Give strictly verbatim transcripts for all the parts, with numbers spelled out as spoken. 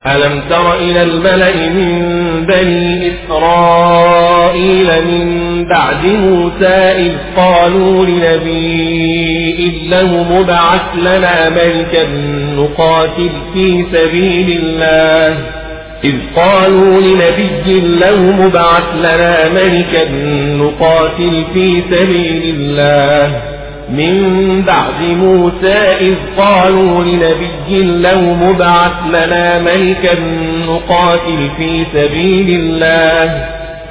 ألم تر إلى الملأ من بني إسرائيل من بعد موسى إذ قالوا لنبي له مبعث لنا ملكا نقاتل في سبيل الله إذ قالوا لنبي له مبعث لنا ملكا نقاتل في سبيل الله من بعد موسى إذ قالوا لنبي له مبعث لنا ملكا نقاتل في سبيل الله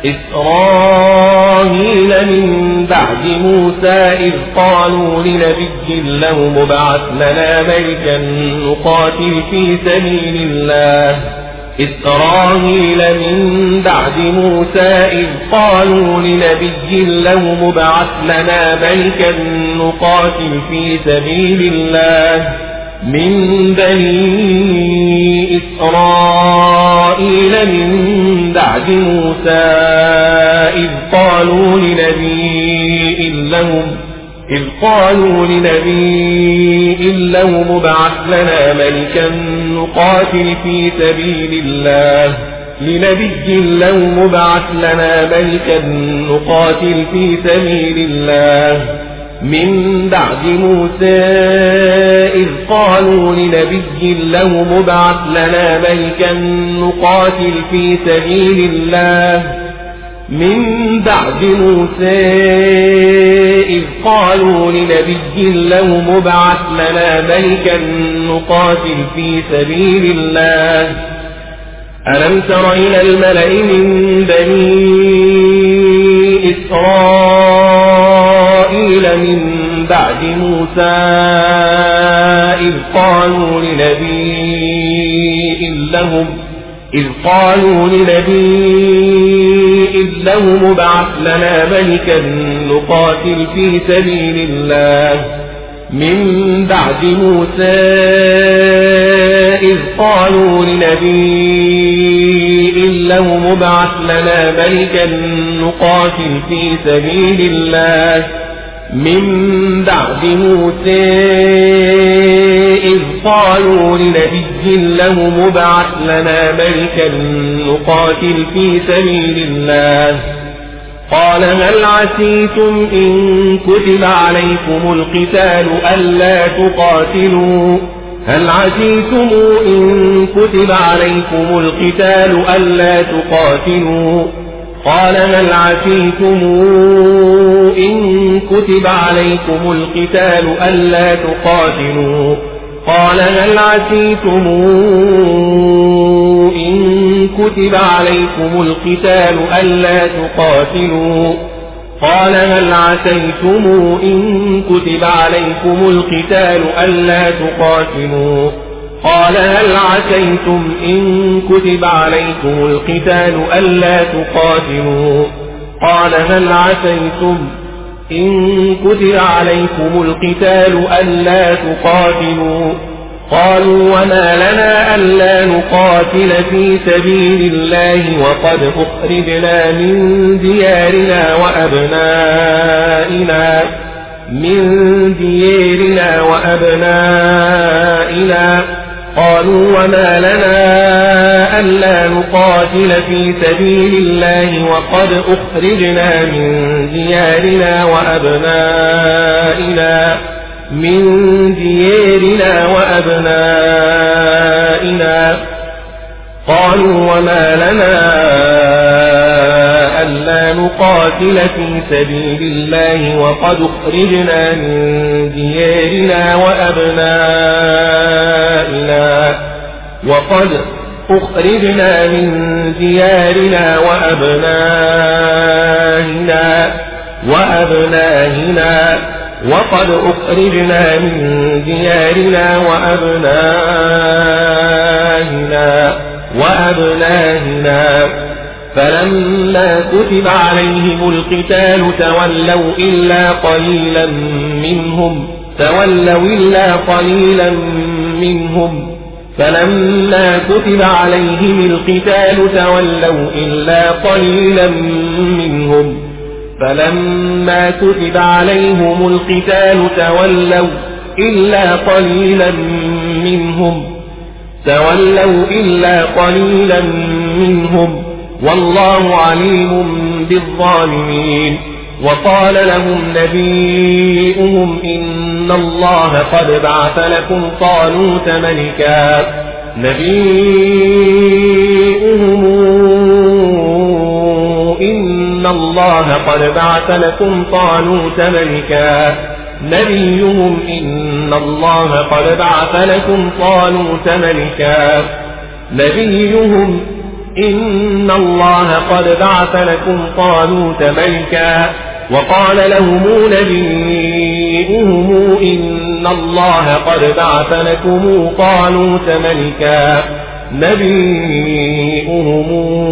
إسرائيل من بعد موسى إذ قالوا لنبي له مبعث لنا ملكا نقاتل في سبيل الله إسرائيل من بعد موسى إذ قالوا لنبي له مبعث لنا ملكا نقاتل في سبيل الله من بني إسرائيل من بعد موسى إذ قالوا لنبي لهم إذ قالوا لنبي له مبعث لنا ملكا نقاتل في سبيل الله لنبي له مبعث لنا ملكا نقاتل في سبيل الله من بعد موسى إذ قالوا لنبي له مبعث لنا ملكا نقاتل في سبيل الله من بعد موسى إذ قالوا لنبي له مبعث لنا ملكا نقاتل في سبيل الله ألم تر إلى الملأ من بني إسرائيل من بعد موسى إذ قالوا لنبي لهم إذ قالوا لنبي له مبعث لنا ملكا نقاتل في سبيل الله من بعد موسى إذ قالوا لنبي له مبعث لنا ملكا نقاتل في سبيل الله من بعد موسى إذ قالوا لنبي له مبعث لنا ملكا نقاتل في سبيل الله قال هل عسيتم إن كتب عليكم القتال ألا تقاتلوا هل عسيتم إن كتب عليكم القتال ألا تقاتلوا قال هل عسيتم إن كتب عليكم القتال ألا تقاتلوا قال هل عسيتم إن كتب عليكم القتال ألا تقاتلوا قال هل عسيتم إن كتب عليكم القتال ألا تقاتلوا قال هل عسيتم إن كتب عليكم القتال ألا تقاتلوا قال هل عسيتم إن كتب عليكم القتال ألا تقاتلوا قالوا وما لنا ألا نقاتل في سبيل الله وقد أخرجنا من ديارنا وأبنائنا من ديارنا وأبنائنا قالوا وما لنا ألا نقاتل في سبيل الله وقد أخرجنا من ديارنا وأبنائنا من ديارنا وأبنائنا قالوا وما لنا ألا نقاتل في سبيل الله وقد أخرجنا من ديارنا وأبنائنا وقد أخرجنا من ديارنا وأبنائنا وأبنائنا وقد أخرجنا من ديارنا وأبنائنا وأبنائنا فلما كتب عليهم القتال تولوا إلا قليلا منهم تولوا إلا قليلا منهم فلما كتب عليهم القتال تولوا إلا قليلا منهم فلما كتب عليهم القتال تولوا إلا قليلا منهم تولوا إلا قليلا منهم والله عليم بالظالمين. وقال لهم نبيئهم إن الله قد بعث لكم طالوت ملكا نبيئهم إن الله قد بعث لكم طالوت ملكا نبيهم إن الله قد بعث لكم طالوت ملكا نبيهم إن الله قد بعث لكم طالوت ملكا وقال لهم نبيهم إن الله قد بعث لكم طالوت ملكا نبيهم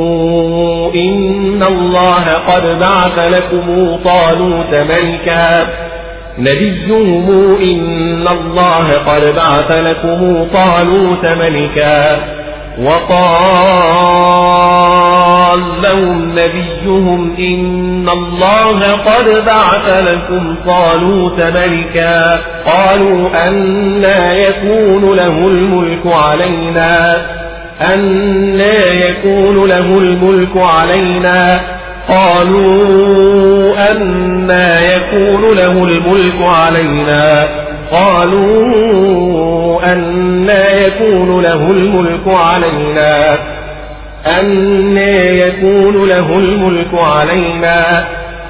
إن الله قد بعث لكم طالوت ملكا نبيهم إن الله قد بعث لكم طالوت ملكا وقال لهم نبيهم إن الله قد بعث لكم طالوت ملكا قالوا أنى يكون له الملك علينا أنى يكون له الملك علينا قالوا أنى يكون له الملك علينا قالوا أنى يكون له الملك علينا أنى يكون له الملك علينا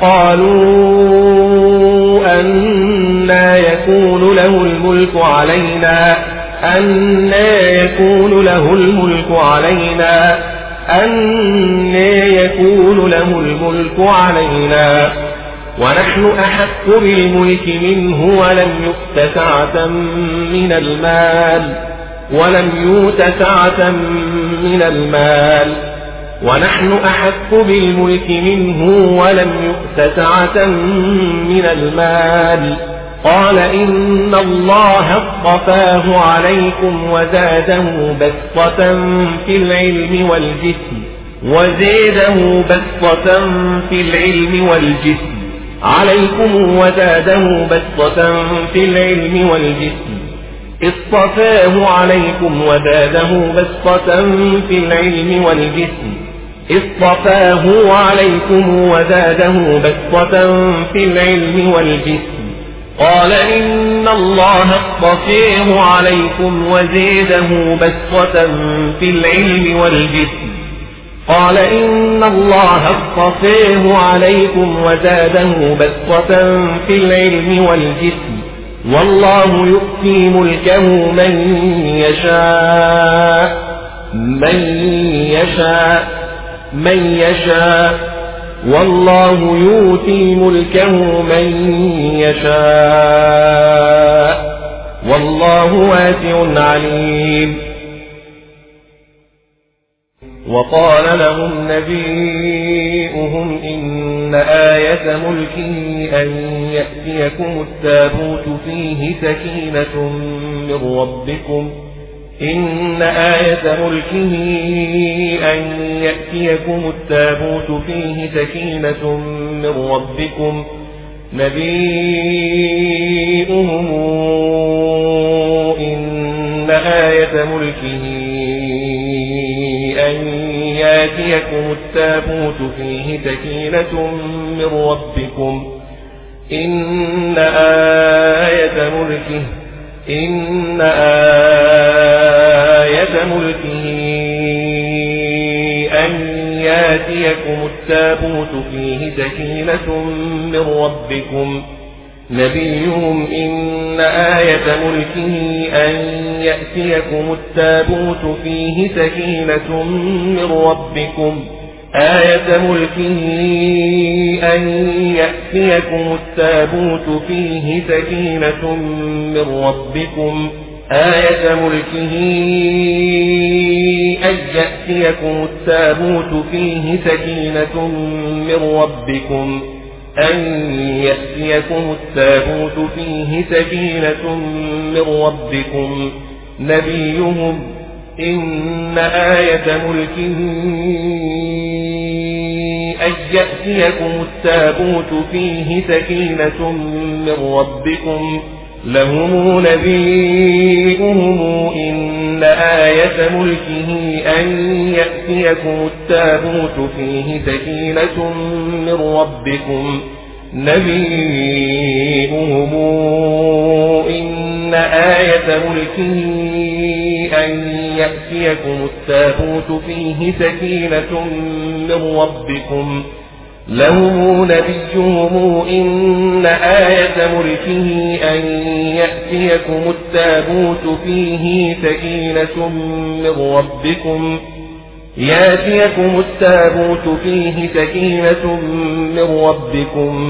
قالوا أنى يكون له الملك علينا أنى يكون له الملك علينا أنى يكون له الملك علينا ونحن أحق بالملك منه ولم يؤت سعة من المال ولم يؤت سعة من المال ونحن أحق بالملك منه ولم يؤت سعة من المال قال إن الله اصطفاه عليكم وزاده بسطة في العلم والجسم وزاده بسطة في العلم والجسم عليكم وزاده بسطة في العلم والجسم اصطفاه عليكم وزاده بسطة في العلم والجسم اصطفاه عليكم وزاده بسطة في العلم والجسم قال إن الله اصطفاه عليكم وزاده بسطة في العلم والجسم قال إن الله اصطفاه عليكم وزاده بسطة في العلم والجسم والله يؤتي ملكه من يشاء من يشاء من يشاء والله يؤتي ملكه من يشاء والله واسع عليم. وقال لهم نبيئهم إن آية ملكه أن يأتيكم التابوت فيه سكينة من ربكم إن آية ملكه أن يأتيكم التابوت فيه سكينة من ربكم نبيئهم إن آية ملكه أن يأتيكم التابوت فيه سكينة من ربكم إن آية ملكه إن آية ملكه أن يأتيكم التابوت فيه سكينة من ربكم نبيهم إن آية ملكه أن يأتيكم التابوت فيه سكينة من ربكم آية ملكه أن يأتيكم التابوت فيه سكينة من ربكم آية ملكه أن يأتيكم التابوت فيه سكينة من ربكم أن يأتيكم التابوت فيه سكينة من ربكم نبيهم إن آية ملكه أن يأتيكم التابوت فيه سكينة من ربكم لهم نبيئهم إن آية ملكه أن يأتيكم التابوت فيه سكينة من ربكم نبيئهم إن آية ملكه أن يأتيكم التابوت فيه سكينة من ربكم لهم نبيهم إن آية ملكه أن يأتيكم التابوت فيه سكينة من ربكم يأتيكم التابوت فيه سكينة من ربكم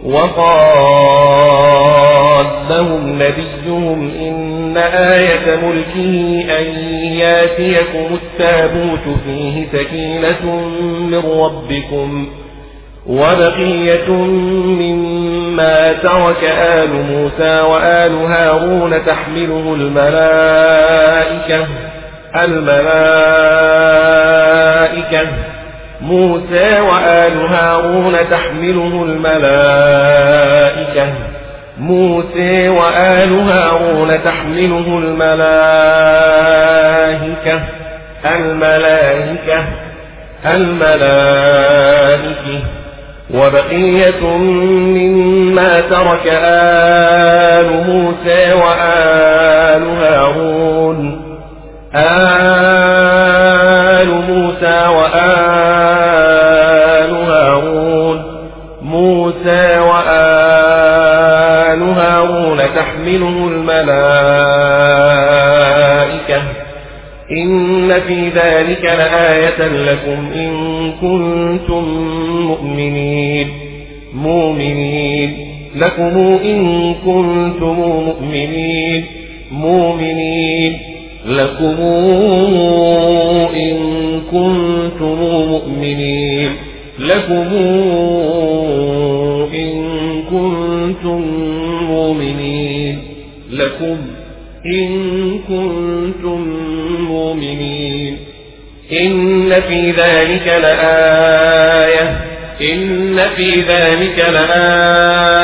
وقال لهم نبيهم إن آية ملكه أن يأتيكم التابوت فيه سكينة من ربكم وبقية مما ترك آل موسى وآل هارون تحمله الملائكة الملائكة موسى وآل هارون تحمله الملائكة موسى وآل هارون تحمله الملائكة الملائكة الملائكة وبقية مما ترك آل موسى وآل هارون آل موسى وآل هارون موسى وآل هارون تحمله الملائكة إن في ذلك لآية لكم إن كنتم مؤمنين مؤمنين لكم إن كنتم مؤمنين مؤمنين لكم إن كنتم مؤمنين لكم إن كنتم مؤمنين لكم إن كنتم مؤمنين إن في ذلك لآية إن في ذلك لآية